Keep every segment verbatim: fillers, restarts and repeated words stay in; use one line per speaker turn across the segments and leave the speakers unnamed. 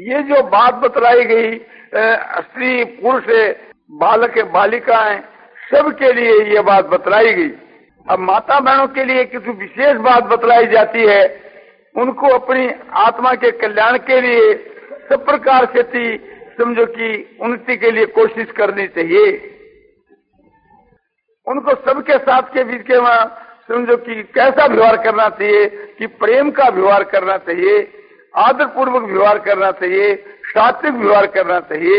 ये जो बात बतलाई गई स्त्री पुरुष बालक बालिकाएं सबके लिए ये बात बतलाई गई। अब माता बहनों के लिए किसी विशेष बात बतलाई जाती है, उनको अपनी आत्मा के कल्याण के लिए सब प्रकार से थी समझो कि उन्नति के लिए कोशिश करनी चाहिए। उनको सबके साथ के बीच के वहां समझो कि कैसा व्यवहार करना चाहिए, कि प्रेम का व्यवहार करना चाहिए, आदर पूर्वक व्यवहार करना चाहिए, सात्विक व्यवहार करना चाहिए।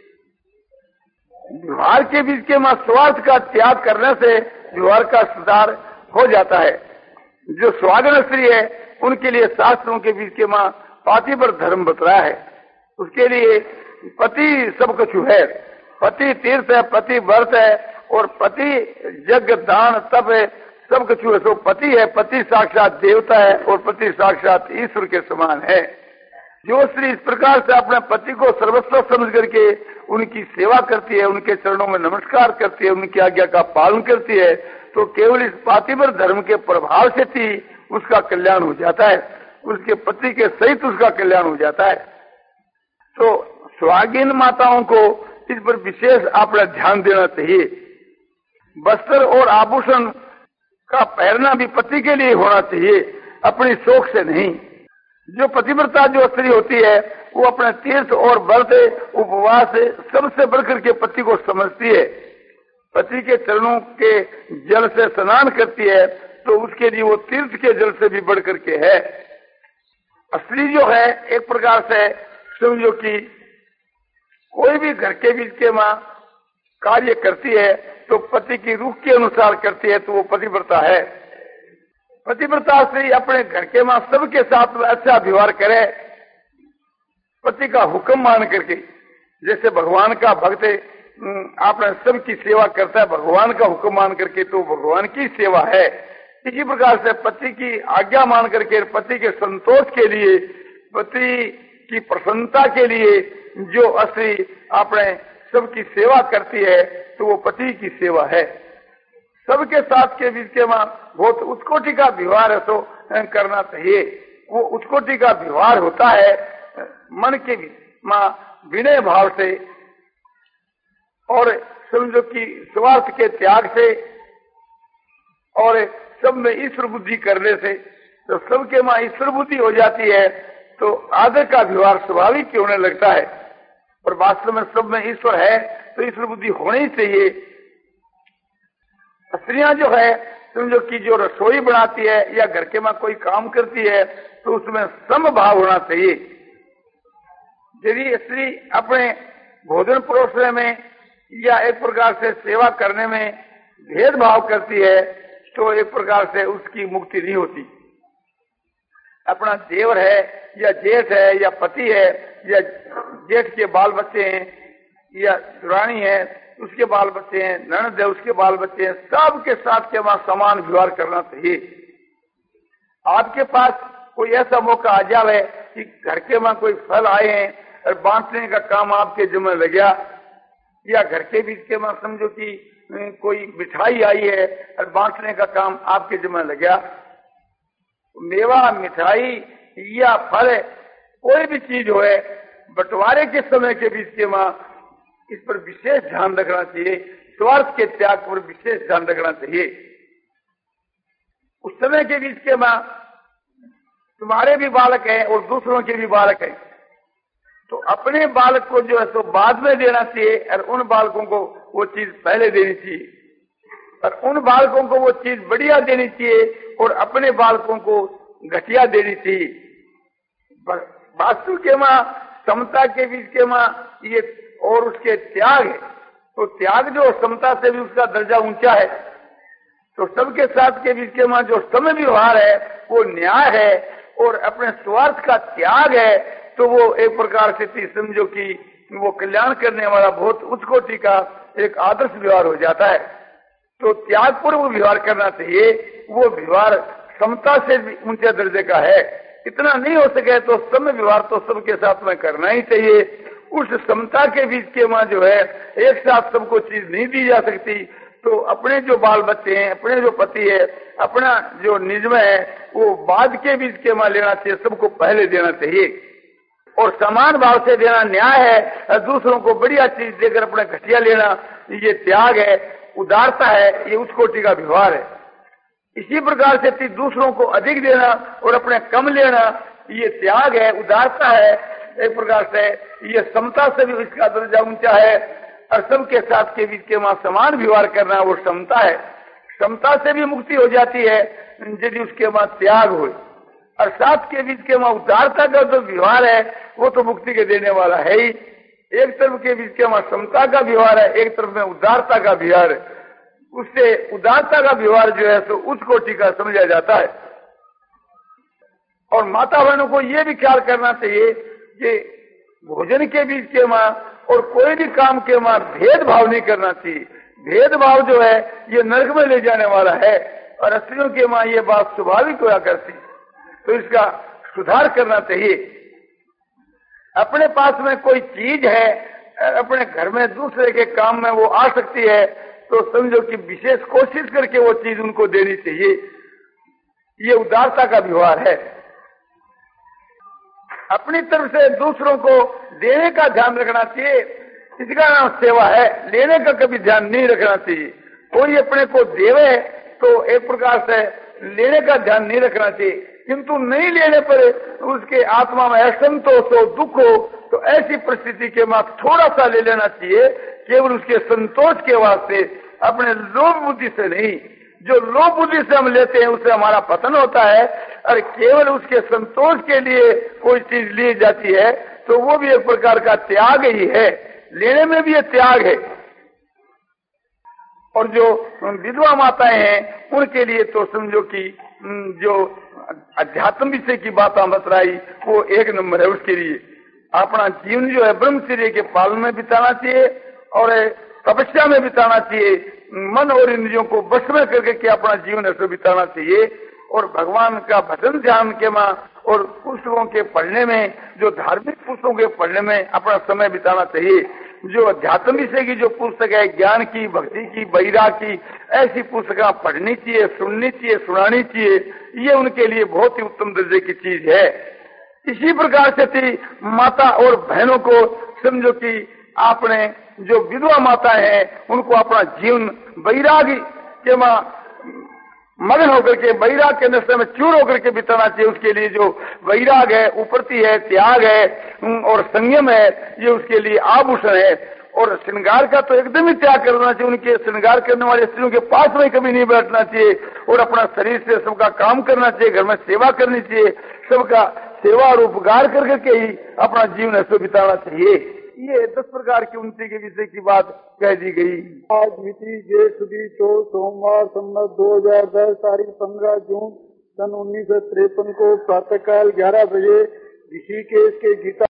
व्यवहार के बीच के वहां स्वार्थ का त्याग करने से व्यवहार का सुधार हो जाता है। जो स्वागन स्त्री है उनके लिए शास्त्रों के बीच के वहां पातिव्र धर्म बतलाया है। उसके लिए पति सब कुछ है, पति तीर्थ है, पति व्रत है और पति यज्ञ दान तप है, सब कुछ है। तो पति है, पति साक्षात देवता है और पति साक्षात ईश्वर के समान है। जो स्त्री इस प्रकार से अपने पति को सर्वस्व समझ करके उनकी सेवा करती है, उनके चरणों में नमस्कार करती है, उनकी आज्ञा का पालन करती है, तो केवल इस पातिव्र धर्म के प्रभाव से थी उसका कल्याण हो जाता है, उसके पति के सहित उसका कल्याण हो जाता है। तो स्वागिन माताओं को इस पर विशेष अपना ध्यान देना चाहिए। वस्त्र और आभूषण का पहनना भी पति के लिए होना चाहिए, अपनी शौक से नहीं। जो पतिव्रता जो स्त्री होती है वो अपने तीर्थ और व्रत उपवास सबसे बढ़कर के पति को समझती है। पति के चरणों के जल से स्नान करती है तो उसके लिए वो तीर्थ के जल से भी बढ़ करके है। स्त्री जो है एक प्रकार से समझो कि कोई भी घर के बीच के मां कार्य करती है तो पति की रूह के अनुसार करती है, तो वो पतिव्रता है। पतिव्रता से अपने घर के मां सबके साथ अच्छा व्यवहार करे, पति का हुक्म मान करके। जैसे भगवान का भक्त आपने सबकी सेवा करता है भगवान का हुक्म मान करके, तो भगवान की सेवा है। इसी प्रकार से पति की आज्ञा मान करके, पति के संतोष के लिए, पति की प्रसन्नता के लिए जो स्त्री अपने सबकी सेवा करती है तो वो पति की सेवा है। सबके साथ के बीच के मां बहुत उत्कोटि का व्यवहार है तो करना चाहिए। वो उत्कोटि का व्यवहार होता है मन के मां विनय भाव से और समझो कि स्वार्थ के त्याग से और सब में ईश्वर बुद्धि करने से। तो सबके मां ईश्वर बुद्धि हो जाती है तो आदर का व्यवहार स्वाभाविक होने लगता है। और वास्तव में सब में ईश्वर है तो ईश्वर बुद्धि होनी ही चाहिए। स्त्रियां जो है समझो कि जो रसोई बनाती है या घर के में कोई काम करती है तो उसमें समभाव होना चाहिए। यदि स्त्री अपने भोजन परोसने में या एक प्रकार से सेवा करने में भेदभाव करती है तो एक प्रकार से उसकी मुक्ति नहीं होती। अपना देवर है या जेठ है या पति है या जेठ के बाल बच्चे हैं या दुरानी है उसके बाल बच्चे हैं, ननद है उसके बाल बच्चे हैं, सबके साथ के वहां समान व्यवहार करना चाहिए। आपके पास कोई ऐसा मौका आ जाए कि घर के वहां कोई फल आए हैं और बांटने का काम आपके जिम्मे लग गया, या घर के बीच के वहां समझो कि कोई मिठाई आई है और बांटने का काम आपके जिम्मे लग गया। मेवा, मिठाई या फल कोई भी चीज हो है बंटवारे के समय के बीच के वहां इस पर विशेष ध्यान रखना चाहिए। स्वार्थ के त्याग पर विशेष ध्यान रखना चाहिए। उस समय के बीच के मां तुम्हारे भी बालक हैं और दूसरों के भी बालक हैं, तो अपने बालक को जो है तो बाद में देना चाहिए और उन बालकों को वो चीज पहले देनी चाहिए, और उन बालकों को वो चीज बढ़िया देनी चाहिए और अपने बालकों को घटिया देनी चाहिए। वास्तु के मां समता के बीच के मां ये और उसके त्याग है, तो त्याग जो समता से भी उसका दर्जा ऊंचा है। तो सबके साथ के बीच के मां जो समय व्यवहार है वो न्याय है और अपने स्वार्थ का त्याग है, तो वो एक प्रकार से समझो कि वो कल्याण करने वाला बहुत उच्च कोटि का एक आदर्श व्यवहार हो जाता है। तो त्याग पूर्व व्यवहार करना चाहिए, वो व्यवहार समता से भी ऊंचे दर्जे का है। इतना नहीं हो सके तो समय व्यवहार तो सबके साथ में करना ही चाहिए। उस समता के बीच के मां जो है एक साथ सबको चीज नहीं दी जा सकती, तो अपने जो बाल बच्चे हैं, अपने जो पति है, अपना जो निज में है वो बाद के बीच के मां लेना चाहिए, सबको पहले देना चाहिए। और समान भाव से देना न्याय है, दूसरों को बढ़िया चीज देकर अपने घटिया लेना ये त्याग है, उदारता है, ये उच्च कोटि का व्यवहार है। इसी प्रकार से दूसरों को अधिक देना और अपने कम लेना ये त्याग है, उदारता है। एक प्रकार से ये समता से भी इसका दर्जा ऊंचा है, और सबके साथ के बीच के वहां समान व्यवहार करना वो समता है। समता से भी मुक्ति हो जाती है यदि उसके वहां त्याग हो, और साथ के बीच के वहां उदारता का जो व्यवहार है वो तो मुक्ति के देने वाला है ही। एक तरफ के बीच के वहां समता का व्यवहार है, एक तरफ में उदारता का व्यवहार है, उससे उदारता का व्यवहार जो है तो उच्च कोटि का समझा जाता है। और माता बहनों को ये भी ख्याल करना चाहिए कि भोजन के बीच के मां और कोई भी काम के मां भेदभाव नहीं करना चाहिए। भेदभाव जो है ये नरक में ले जाने वाला है, और स्त्रियों के मां ये बात स्वाभाविक होया करती, तो इसका सुधार करना चाहिए। अपने पास में कोई चीज है, अपने घर में दूसरे के काम में वो आ सकती है, तो समझो कि विशेष कोशिश करके वो चीज उनको देनी चाहिए। ये उदारता का व्यवहार है। अपनी तरफ से दूसरों को देने का ध्यान रखना चाहिए, इसका नाम सेवा है। लेने का कभी ध्यान नहीं रखना चाहिए। कोई अपने को देवे तो एक प्रकार से लेने का ध्यान नहीं रखना चाहिए, किंतु नहीं लेने पर उसके आत्मा में असंतोष हो, दुख हो, तो ऐसी परिस्थिति के बाद थोड़ा सा ले लेना चाहिए, केवल उसके संतोष के वास्ते, अपने लोभ बुद्धि से नहीं। जो लोभ बुद्धि से हम लेते हैं उससे हमारा पतन होता है, और केवल उसके संतोष के लिए कोई चीज ली जाती है तो वो भी एक प्रकार का त्याग ही है। लेने में भी ये त्याग है। और जो विधवा माताएं हैं उनके लिए तो समझो कि जो अध्यात्म विषय की बात बतलाई वो एक नंबर है। उसके लिए अपना जीवन जो है ब्रह्मचर्य के पालन में बिताना चाहिए और तपस्या में बिताना चाहिए। मन और इंद्रियों को बस में करके के अपना जीवन ऐसे बिताना चाहिए, और भगवान का भजन ध्यान के मां और पुस्तकों के पढ़ने में, जो धार्मिक पुस्तकों के पढ़ने में अपना समय बिताना चाहिए। जो अध्यात्म विषय की जो पुस्तक है, ज्ञान की, भक्ति की, वैराग की, ऐसी पुस्तकें पढ़नी चाहिए, सुननी चाहिए, सुनानी चाहिए। ये उनके लिए बहुत ही उत्तम दर्जे की चीज है। इसी प्रकार से थी माता और बहनों को समझो कि आपने जो विधवा माता है उनको अपना जीवन वैरागी के मां मगन होकर के, वैराग के नशे में चूर होकर के बिताना चाहिए। उसके लिए जो वैराग है, उपरती है, त्याग है और संयम है, ये उसके लिए आभूषण है। और श्रृंगार का तो एकदम ही त्याग करना चाहिए। उनके श्रृंगार करने वाले स्त्रियों के पास में कभी नहीं बैठना चाहिए, और अपना शरीर से सबका काम करना चाहिए, घर में सेवा करनी चाहिए, सबका सेवा और उपकार कर करके ही अपना जीवन ऐसे बिताना चाहिए। ये दस प्रकार की उन्नति के विषय की बात कह दी गई। आज मिति जेठ चौ सोमवार संवत दो हजार दस तारीख पंद्रह जून सन उन्नीस सौ तिरपन को प्रातःकाल ग्यारह बजे ऋषिकेश के गीता